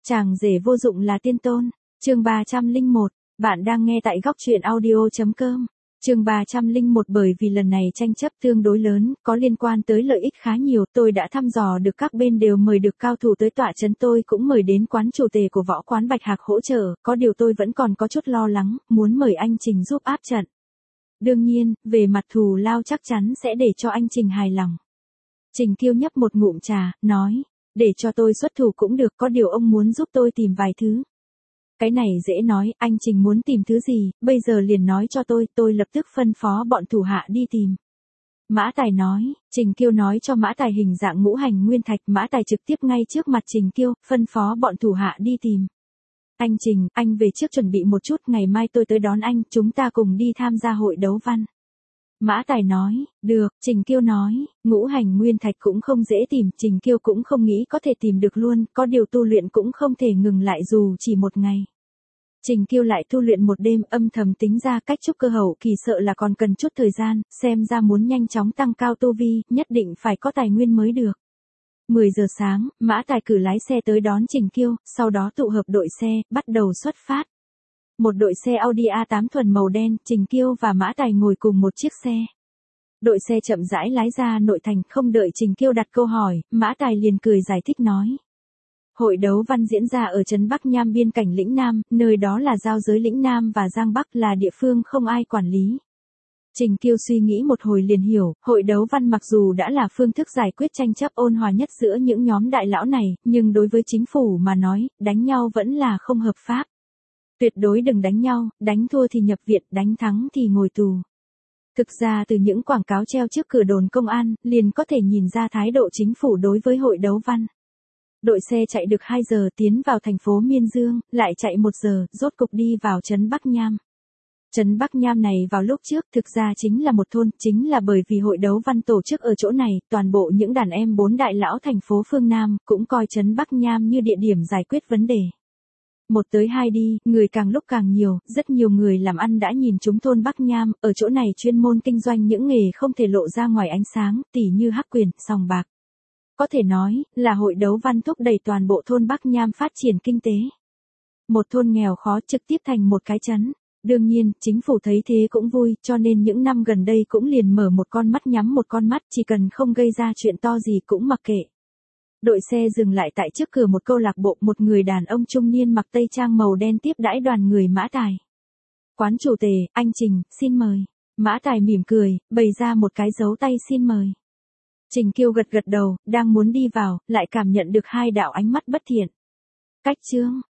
Chàng rể vô dụng là tiên tôn. Chương 301, bạn đang nghe tại góc truyện audio.com. Chương 301 bởi vì lần này tranh chấp tương đối lớn, có liên quan tới lợi ích khá nhiều, tôi đã thăm dò được các bên đều mời được cao thủ tới tọa trấn, tôi cũng mời đến quán chủ tề của võ quán Bạch Hạc hỗ trợ, có điều tôi vẫn còn có chút lo lắng, muốn mời anh Trình giúp áp trận. Đương nhiên, về mặt thù lao chắc chắn sẽ để cho anh Trình hài lòng. Trình Kiêu nhấp một ngụm trà, nói, để cho tôi xuất thủ cũng được, có điều ông muốn giúp tôi tìm vài thứ. Cái này dễ nói, anh Trình muốn tìm thứ gì, bây giờ liền nói cho tôi lập tức phân phó bọn thủ hạ đi tìm. Mã Tài nói, Trình Kiêu nói cho Mã Tài hình dạng ngũ hành nguyên thạch, Mã Tài trực tiếp ngay trước mặt Trình Kiêu, phân phó bọn thủ hạ đi tìm. Anh Trình, anh về trước chuẩn bị một chút, ngày mai tôi tới đón anh, chúng ta cùng đi tham gia hội đấu văn. Mã Tài nói, được, Trình Kiêu nói, ngũ hành nguyên thạch cũng không dễ tìm, Trình Kiêu cũng không nghĩ có thể tìm được luôn, có điều tu luyện cũng không thể ngừng lại dù chỉ một ngày. Trình Kiêu lại tu luyện một đêm, âm thầm tính ra cách trúc cơ hậu kỳ sợ là còn cần chút thời gian, xem ra muốn nhanh chóng tăng cao tu vi, nhất định phải có tài nguyên mới được. 10 giờ sáng, Mã Tài cử lái xe tới đón Trình Kiêu, sau đó tụ hợp đội xe, bắt đầu xuất phát. Một đội xe Audi A8 thuần màu đen, Trình Kiêu và Mã Tài ngồi cùng một chiếc xe. Đội xe chậm rãi lái ra nội thành, không đợi Trình Kiêu đặt câu hỏi, Mã Tài liền cười giải thích nói. Hội đấu văn diễn ra ở trấn Bắc Nham biên cảnh lĩnh Nam, nơi đó là giao giới lĩnh Nam và Giang Bắc, là địa phương không ai quản lý. Trình Kiêu suy nghĩ một hồi liền hiểu, hội đấu văn mặc dù đã là phương thức giải quyết tranh chấp ôn hòa nhất giữa những nhóm đại lão này, nhưng đối với chính phủ mà nói, đánh nhau vẫn là không hợp pháp. Tuyệt đối đừng đánh nhau, đánh thua thì nhập viện, đánh thắng thì ngồi tù. Thực ra từ những quảng cáo treo trước cửa đồn công an, liền có thể nhìn ra thái độ chính phủ đối với hội đấu văn. Đội xe chạy được 2 giờ tiến vào thành phố Miên Dương, lại chạy 1 giờ, rốt cục đi vào trấn Bắc Nham. Trấn Bắc Nham này vào lúc trước thực ra chính là một thôn, chính là bởi vì hội đấu văn tổ chức ở chỗ này, toàn bộ những đàn em 4 đại lão thành phố phương Nam, cũng coi trấn Bắc Nham như địa điểm giải quyết vấn đề. 1 tới 2 đi, người càng lúc càng nhiều, rất nhiều người làm ăn đã nhìn chúng thôn Bắc Nham, ở chỗ này chuyên môn kinh doanh những nghề không thể lộ ra ngoài ánh sáng, tỉ như hắc quyền, sòng bạc. Có thể nói, là hội đấu văn thúc đẩy toàn bộ thôn Bắc Nham phát triển kinh tế. Một thôn nghèo khó trực tiếp thành một cái trấn. Đương nhiên, chính phủ thấy thế cũng vui, cho nên những năm gần đây cũng liền mở một con mắt nhắm một con mắt, chỉ cần không gây ra chuyện to gì cũng mặc kệ. Đội xe dừng lại tại trước cửa một câu lạc bộ, một người đàn ông trung niên mặc tây trang màu đen tiếp đãi đoàn người Mã Tài. Quán chủ tề, anh Trình, xin mời. Mã Tài mỉm cười, bày ra một cái dấu tay xin mời. Trình Kiêu gật gật đầu, đang muốn đi vào, lại cảm nhận được 2 đạo ánh mắt bất thiện. Cách chương,